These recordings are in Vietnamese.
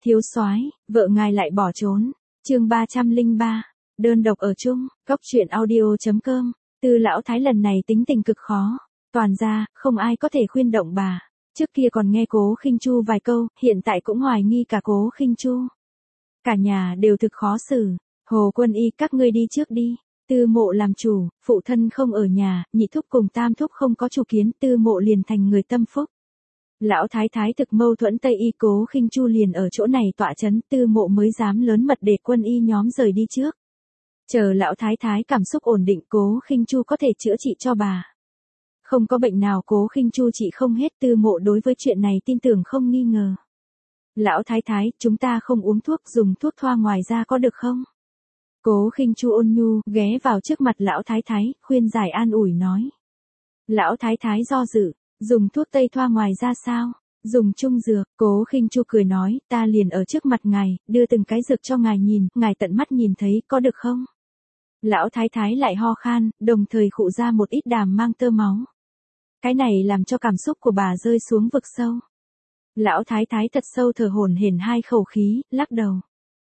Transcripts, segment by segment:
Thiếu soái, vợ ngài lại bỏ trốn. Chương 303. Đơn độc ở chung. Góc truyện audio.com. Tư lão thái lần này tính tình cực khó. Toàn ra, không ai có thể khuyên động bà. Trước kia còn nghe Cố Khinh Chu vài câu, hiện tại cũng hoài nghi cả Cố Khinh Chu. Cả nhà đều thực khó xử. Hồ Quân Y, các ngươi đi trước đi. Tư Mộ làm chủ, phụ thân không ở nhà, nhị thúc cùng tam thúc không có chủ kiến, Tư Mộ liền thành người tâm phúc. Lão thái thái thực mâu thuẫn Tây Y, Cố Khinh Chu liền ở chỗ này tọa chấn, Tư Mộ mới dám lớn mật để quân y nhóm rời đi trước. Chờ lão thái thái cảm xúc ổn định, Cố Khinh Chu có thể chữa trị cho bà. Không có bệnh nào Cố Khinh Chu trị không hết, Tư Mộ đối với chuyện này tin tưởng không nghi ngờ. Lão thái thái, chúng ta không uống thuốc, dùng thuốc thoa ngoài ra có được không? Cố Khinh Chu ôn nhu, ghé vào trước mặt lão thái thái, khuyên giải an ủi nói. Lão thái thái do dự, dùng thuốc tây thoa ngoài ra sao? Dùng chung dược, Cố Khinh Chu cười nói, ta liền ở trước mặt ngài, đưa từng cái dược cho ngài nhìn, ngài tận mắt nhìn thấy, có được không? Lão thái thái lại ho khan, đồng thời khụ ra một ít đàm mang tơ máu. Cái này làm cho cảm xúc của bà rơi xuống vực sâu. Lão thái thái thật sâu thở hổn hển hai khẩu khí, lắc đầu.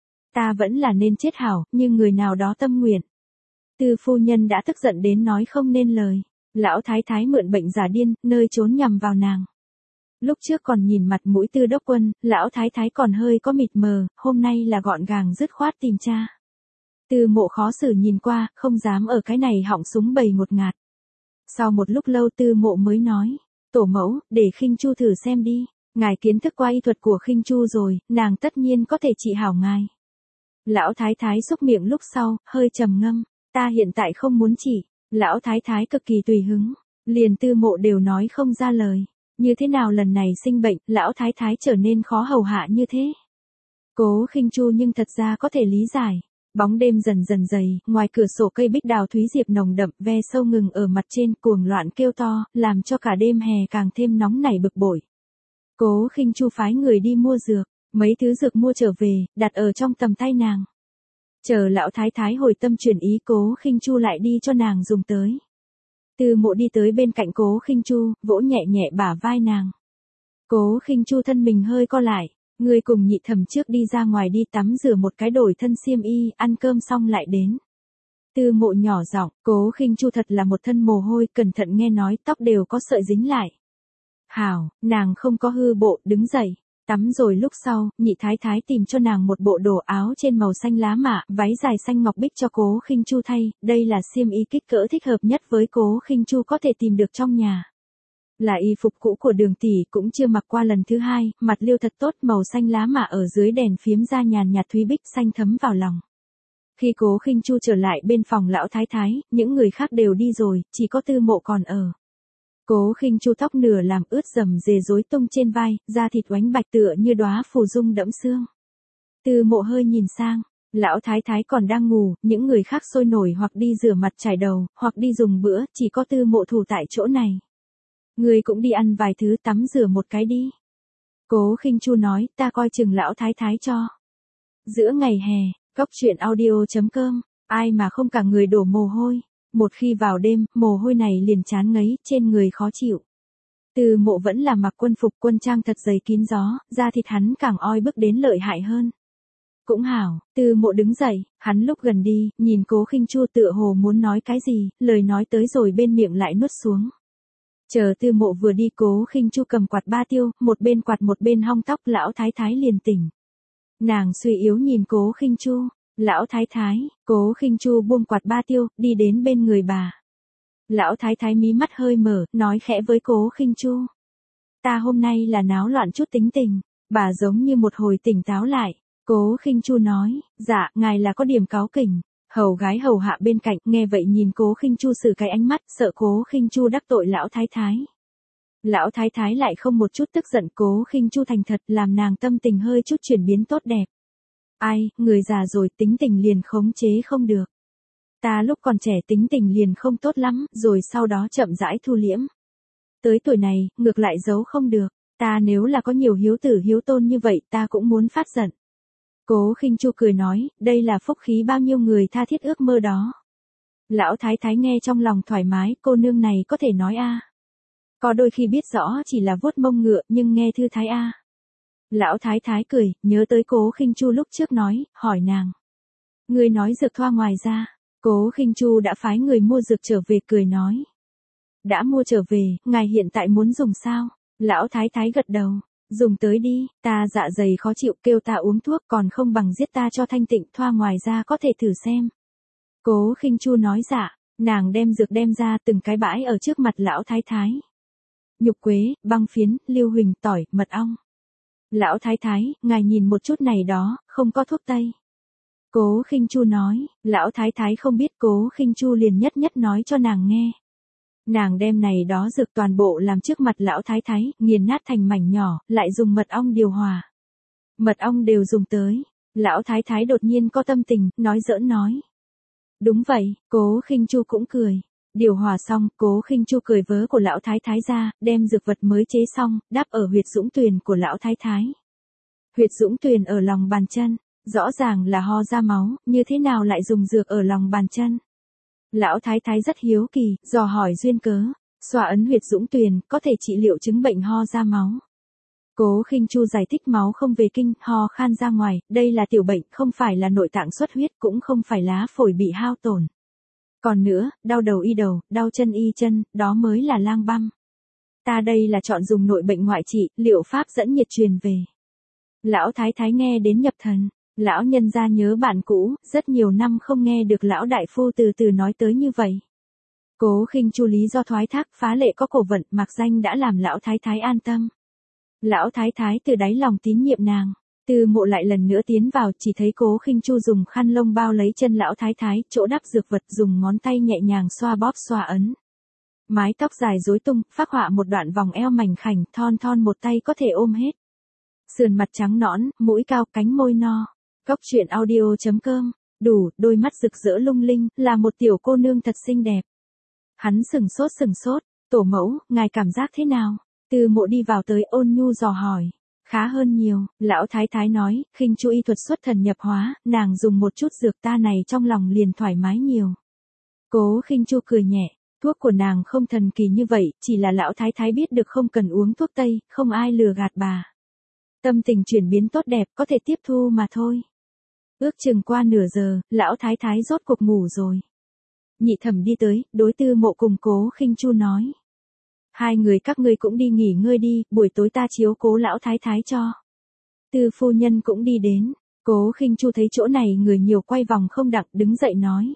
Ta vẫn là nên chết hảo, nhưng người nào đó tâm nguyện. Tư phu nhân đã tức giận đến nói không nên lời. Lão thái thái mượn bệnh giả điên, nơi trốn nhằm vào nàng. Lúc trước còn nhìn mặt mũi Tư đốc quân, lão thái thái còn hơi có mịt mờ, hôm nay là gọn gàng dứt khoát tìm cha. Tư Mộ khó xử nhìn qua, không dám ở cái này họng súng bầy ngột ngạt. Sau một lúc lâu Tư Mộ mới nói, tổ mẫu, để Khinh Chu thử xem đi, ngài kiến thức qua y thuật của Khinh Chu rồi, nàng tất nhiên có thể trị hảo ngài. Lão thái thái xúc miệng lúc sau, hơi trầm ngâm, ta hiện tại không muốn trị. Lão thái thái cực kỳ tùy hứng, liền Tư Mộ đều nói không ra lời. Như thế nào lần này sinh bệnh, lão thái thái trở nên khó hầu hạ như thế? Cố Khinh Chu nhưng thật ra có thể lý giải. Bóng đêm dần dần dày, ngoài cửa sổ cây bích đào thúy diệp nồng đậm, ve sâu ngừng ở mặt trên, cuồng loạn kêu to, làm cho cả đêm hè càng thêm nóng nảy bực bội. Cố Khinh Chu phái người đi mua dược, mấy thứ dược mua trở về, đặt ở trong tầm tay nàng. Chờ lão thái thái hồi tâm chuyển ý, Cố Khinh Chu lại đi cho nàng dùng tới. Tư Mộ đi tới bên cạnh Cố Khinh Chu, vỗ nhẹ nhẹ bả vai nàng. Cố Khinh Chu thân mình hơi co lại, người cùng nhị thẩm trước đi ra ngoài đi tắm rửa một cái đổi thân xiêm y, ăn cơm xong lại đến. Tư Mộ nhỏ giọng, Cố Khinh Chu thật là một thân mồ hôi, cẩn thận nghe nói, tóc đều có sợi dính lại. Hảo, nàng không có hư bộ, đứng dậy. Tắm rồi lúc sau, nhị thái thái tìm cho nàng một bộ đồ áo trên màu xanh lá mạ, váy dài xanh ngọc bích cho Cố Khinh Chu thay, đây là xiêm y kích cỡ thích hợp nhất với Cố Khinh Chu có thể tìm được trong nhà. Là y phục cũ của Đường tỷ, cũng chưa mặc qua lần thứ hai, mặt liêu thật tốt, màu xanh lá mạ ở dưới đèn phiếm ra nhàn nhạt thúy bích xanh thấm vào lòng. Khi Cố Khinh Chu trở lại bên phòng lão thái thái, những người khác đều đi rồi, chỉ có Tư Mộ còn ở. Cố Khinh Chu tóc nửa làm ướt rầm rề rối tung trên vai, da thịt oánh bạch tựa như đóa phù dung đẫm sương. Tư Mộ hơi nhìn sang, lão thái thái còn đang ngủ, những người khác sôi nổi hoặc đi rửa mặt chải đầu, hoặc đi dùng bữa, chỉ có Tư Mộ thủ tại chỗ này. Người cũng đi ăn vài thứ, tắm rửa một cái đi. Cố Khinh Chu nói, ta coi chừng lão thái thái cho. Giữa ngày hè, góc truyện audio.com, ai mà không cả người đổ mồ hôi. Một khi vào đêm, mồ hôi này liền chán ngấy, trên người khó chịu. Tư Mộ vẫn là mặc quân phục quân trang thật dày kín gió, da thịt hắn càng oi bức đến lợi hại hơn. Cũng hảo, Tư Mộ đứng dậy, hắn lúc gần đi, nhìn Cố Khinh Chu tựa hồ muốn nói cái gì, lời nói tới rồi bên miệng lại nuốt xuống. Chờ Tư Mộ vừa đi, Cố Khinh Chu cầm quạt ba tiêu, một bên quạt một bên hong tóc, lão thái thái liền tỉnh. Nàng suy yếu nhìn Cố Khinh Chu. Lão thái thái, Cố Khinh Chu buông quạt ba tiêu, đi đến bên người bà. Lão thái thái mí mắt hơi mở, nói khẽ với Cố Khinh Chu. Ta hôm nay là náo loạn chút tính tình. Bà giống như một hồi tỉnh táo lại. Cố Khinh Chu nói, dạ, ngài là có điểm cáu kỉnh. Hầu gái hầu hạ bên cạnh, nghe vậy nhìn Cố Khinh Chu sử cái ánh mắt, sợ Cố Khinh Chu đắc tội lão thái thái. Lão thái thái lại không một chút tức giận, Cố Khinh Chu thành thật, làm nàng tâm tình hơi chút chuyển biến tốt đẹp. Ai, người già rồi tính tình liền khống chế không được. Ta lúc còn trẻ tính tình liền không tốt lắm, rồi sau đó chậm rãi thu liễm. Tới tuổi này, ngược lại giấu không được. Ta nếu là có nhiều hiếu tử hiếu tôn như vậy, ta cũng muốn phát giận. Cố Khinh Chu cười nói, đây là phúc khí bao nhiêu người tha thiết ước mơ đó. Lão thái thái nghe trong lòng thoải mái, cô nương này có thể nói a. Có đôi khi biết rõ chỉ là vuốt mông ngựa, nhưng nghe thư thái a. Lão thái thái cười, nhớ tới Cố Khinh Chu lúc trước nói, hỏi nàng. Ngươi nói dược thoa ngoài ra, Cố Khinh Chu đã phái người mua dược trở về cười nói. Đã mua trở về, ngài hiện tại muốn dùng sao? Lão thái thái gật đầu, dùng tới đi, ta dạ dày khó chịu kêu ta uống thuốc còn không bằng giết ta cho thanh tịnh, thoa ngoài ra có thể thử xem. Cố Khinh Chu nói dạ, nàng đem dược đem ra từng cái bãi ở trước mặt lão thái thái. Nhục quế, băng phiến, lưu huỳnh, tỏi, mật ong. Lão thái thái, ngài nhìn một chút này đó, không có thuốc tây. Cố Khinh Chu nói, lão thái thái không biết Cố Khinh Chu liền nhất nhất nói cho nàng nghe. Nàng đem này đó dược toàn bộ làm trước mặt lão thái thái, nghiền nát thành mảnh nhỏ, lại dùng mật ong điều hòa. Mật ong đều dùng tới. Lão thái thái đột nhiên có tâm tình, nói giỡn nói. Đúng vậy, Cố Khinh Chu cũng cười. Điều hòa xong, Cố Khinh Chu cười vớ của lão thái thái ra, đem dược vật mới chế xong, đắp ở huyệt dũng tuyền của lão thái thái. Huyệt dũng tuyền ở lòng bàn chân, rõ ràng là ho ra máu, như thế nào lại dùng dược ở lòng bàn chân? Lão thái thái rất hiếu kỳ, dò hỏi duyên cớ, xoa ấn huyệt dũng tuyền, có thể trị liệu chứng bệnh ho ra máu. Cố Khinh Chu giải thích máu không về kinh, ho khan ra ngoài, đây là tiểu bệnh, không phải là nội tạng xuất huyết, cũng không phải lá phổi bị hao tổn. Còn nữa, đau đầu y đầu, đau chân y chân, đó mới là lang băm. Ta đây là chọn dùng nội bệnh ngoại trị, liệu pháp dẫn nhiệt truyền về. Lão thái thái nghe đến nhập thần, lão nhân gia nhớ bạn cũ, rất nhiều năm không nghe được lão đại phu từ từ nói tới như vậy. Cố Khinh Chu lý do thoái thác phá lệ có cổ vận, mặc danh đã làm lão thái thái an tâm. Lão thái thái từ đáy lòng tín nhiệm nàng. Tư Mộ lại lần nữa tiến vào, chỉ thấy Cố Khinh Chu dùng khăn lông bao lấy chân lão thái thái, chỗ đắp dược vật dùng ngón tay nhẹ nhàng xoa bóp xoa ấn. Mái tóc dài rối tung, phác họa một đoạn vòng eo mảnh khảnh, thon thon một tay có thể ôm hết. Sườn mặt trắng nõn, mũi cao, cánh môi no. Cốc truyện audio.com, đủ, đôi mắt rực rỡ lung linh, là một tiểu cô nương thật xinh đẹp. Hắn sừng sốt, tổ mẫu, ngài cảm giác thế nào? Tư Mộ đi vào tới ôn nhu dò hỏi. Khá hơn nhiều, lão thái thái nói, Khinh Chu y thuật xuất thần nhập hóa, nàng dùng một chút dược ta này trong lòng liền thoải mái nhiều. Cố Khinh Chu cười nhẹ, thuốc của nàng không thần kỳ như vậy, chỉ là lão thái thái biết được không cần uống thuốc tây, không ai lừa gạt bà. Tâm tình chuyển biến tốt đẹp có thể tiếp thu mà thôi. Ước chừng qua nửa giờ, lão thái thái rốt cuộc ngủ rồi. Nhị thẩm đi tới, đối Tư Mộ cùng Cố Khinh Chu nói. Hai người các ngươi cũng đi nghỉ ngơi đi, buổi tối ta chiếu cố lão thái thái cho. Tư phu nhân cũng đi đến, Cố Khinh Chu thấy chỗ này người nhiều quay vòng không đặng, đứng dậy nói.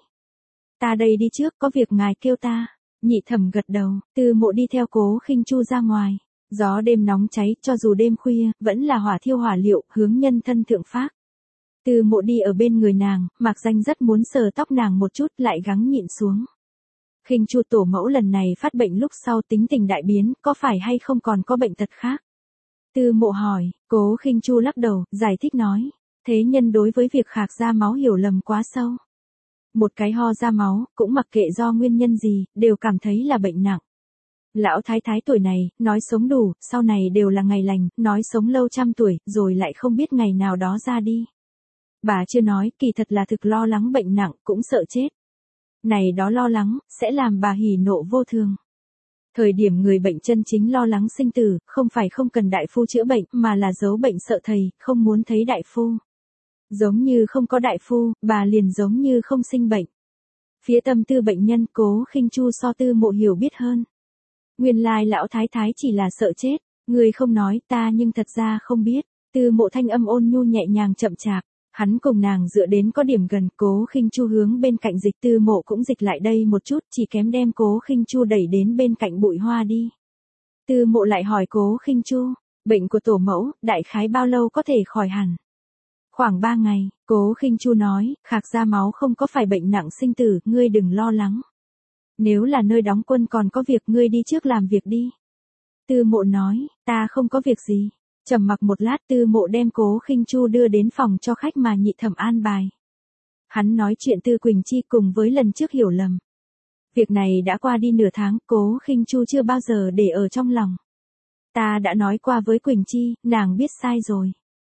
Ta đây đi trước, có việc ngài kêu ta. Nhị thẩm gật đầu, Tư Mộ đi theo Cố Khinh Chu ra ngoài. Gió đêm nóng cháy, cho dù đêm khuya, vẫn là hỏa thiêu hỏa liệu, hướng nhân thân thượng phác. Tư Mộ đi ở bên người nàng, mặc danh rất muốn sờ tóc nàng một chút, lại gắng nhịn xuống. Khinh Chu tổ mẫu lần này phát bệnh lúc sau tính tình đại biến, có phải hay không còn có bệnh tật khác? Tư Mộ hỏi, Cố Khinh Chu lắc đầu, giải thích nói. Thế nhân đối với việc khạc ra máu hiểu lầm quá sâu. Một cái ho ra máu, cũng mặc kệ do nguyên nhân gì, đều cảm thấy là bệnh nặng. Lão thái thái tuổi này, nói sống đủ, sau này đều là ngày lành, nói sống lâu trăm tuổi, rồi lại không biết ngày nào đó ra đi. Bà chưa nói, kỳ thật là thực lo lắng bệnh nặng, cũng sợ chết. Này đó lo lắng, sẽ làm bà hỉ nộ vô thường. Thời điểm người bệnh chân chính lo lắng sinh tử, không phải không cần đại phu chữa bệnh, mà là giấu bệnh sợ thầy, không muốn thấy đại phu. Giống như không có đại phu, bà liền giống như không sinh bệnh. Phía tâm tư bệnh nhân, Cố Khinh Chu so Tư Mộ hiểu biết hơn. Nguyên lai lão thái thái chỉ là sợ chết, người không nói ta nhưng thật ra không biết. Tư Mộ thanh âm ôn nhu nhẹ nhàng chậm chạp, hắn cùng nàng dựa đến có điểm gần, Cố Khinh Chu hướng bên cạnh dịch, Tư Mộ cũng dịch lại đây một chút, chỉ kém đem Cố Khinh Chu đẩy đến bên cạnh bụi hoa đi. Tư Mộ lại hỏi Cố Khinh Chu, bệnh của tổ mẫu, đại khái bao lâu có thể khỏi hẳn? Khoảng 3 ngày, Cố Khinh Chu nói, khạc ra máu không có phải bệnh nặng sinh tử, ngươi đừng lo lắng. Nếu là nơi đóng quân còn có việc ngươi đi trước làm việc đi. Tư Mộ nói, ta không có việc gì. Trầm mặc một lát, Tư Mộ đem Cố Khinh Chu đưa đến phòng cho khách mà nhị thẩm an bài. Hắn nói chuyện Tư Quỳnh Chi cùng với lần trước hiểu lầm. Việc này đã qua đi nửa tháng, Cố Khinh Chu chưa bao giờ để ở trong lòng. Ta đã nói qua với Quỳnh Chi, nàng biết sai rồi.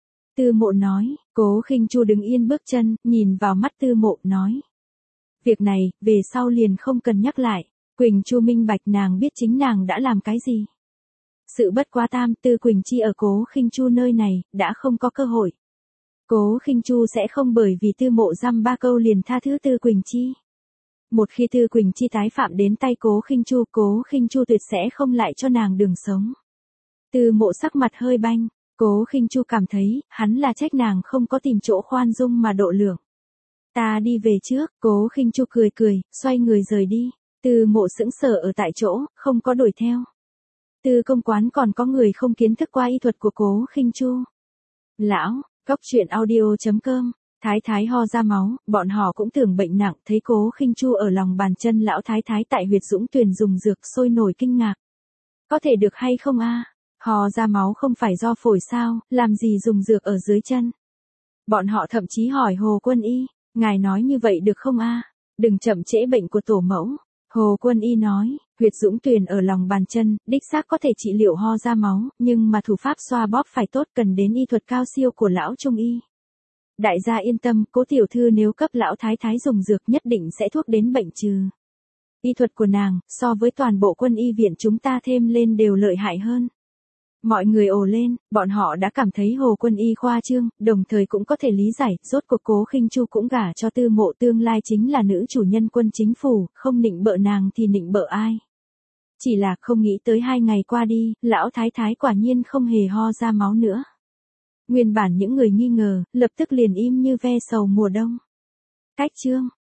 Tư Mộ nói, Cố Khinh Chu đứng yên bước chân, nhìn vào mắt Tư Mộ, nói. Việc này, về sau liền không cần nhắc lại. Quỳnh Chu minh bạch nàng biết chính nàng đã làm cái gì. Sự bất quá Tam Tư Quỳnh Chi ở Cố Khinh Chu nơi này, đã không có cơ hội. Cố Khinh Chu sẽ không bởi vì Tư Mộ dăm ba câu liền tha thứ Tư Quỳnh Chi. Một khi Tư Quỳnh Chi tái phạm đến tay Cố Khinh Chu tuyệt sẽ không lại cho nàng đường sống. Tư Mộ sắc mặt hơi banh, Cố Khinh Chu cảm thấy, hắn là trách nàng không có tìm chỗ khoan dung mà độ lượng. Ta đi về trước, Cố Khinh Chu cười cười, xoay người rời đi. Tư Mộ sững sờ ở tại chỗ, không có đuổi theo. Tư công quán còn có người không kiến thức qua y thuật của Cố Khinh Chu. Lão, Cốc Truyện Audio.com, Thái Thái ho ra máu, bọn họ cũng tưởng bệnh nặng, thấy Cố Khinh Chu ở lòng bàn chân lão Thái Thái tại huyệt Dũng Tuyền dùng dược sôi nổi kinh ngạc. Có thể được hay không a? Ho ra máu không phải do phổi sao, làm gì dùng dược ở dưới chân? Bọn họ thậm chí hỏi Hồ Quân Y, ngài nói như vậy được không a? Đừng chậm trễ bệnh của tổ mẫu. Hồ Quân Y nói, huyệt Dũng Tuyền ở lòng bàn chân, đích xác có thể trị liệu ho ra máu, nhưng mà thủ pháp xoa bóp phải tốt, cần đến y thuật cao siêu của lão trung y. Đại gia yên tâm, Cố tiểu thư nếu cấp lão Thái Thái dùng dược nhất định sẽ thuốc đến bệnh trừ. Y thuật của nàng, so với toàn bộ quân y viện chúng ta thêm lên đều lợi hại hơn. Mọi người ồ lên, bọn họ đã cảm thấy Hồ Quân Y khoa trương, đồng thời cũng có thể lý giải, rốt cuộc Cố Khinh Chu cũng gả cho Tư Mộ, tương lai chính là nữ chủ nhân quân chính phủ, không nịnh bợ nàng thì nịnh bợ ai. Chỉ là không nghĩ tới 2 ngày qua đi, lão Thái Thái quả nhiên không hề ho ra máu nữa. Nguyên bản những người nghi ngờ, lập tức liền im như ve sầu mùa đông. Cách chương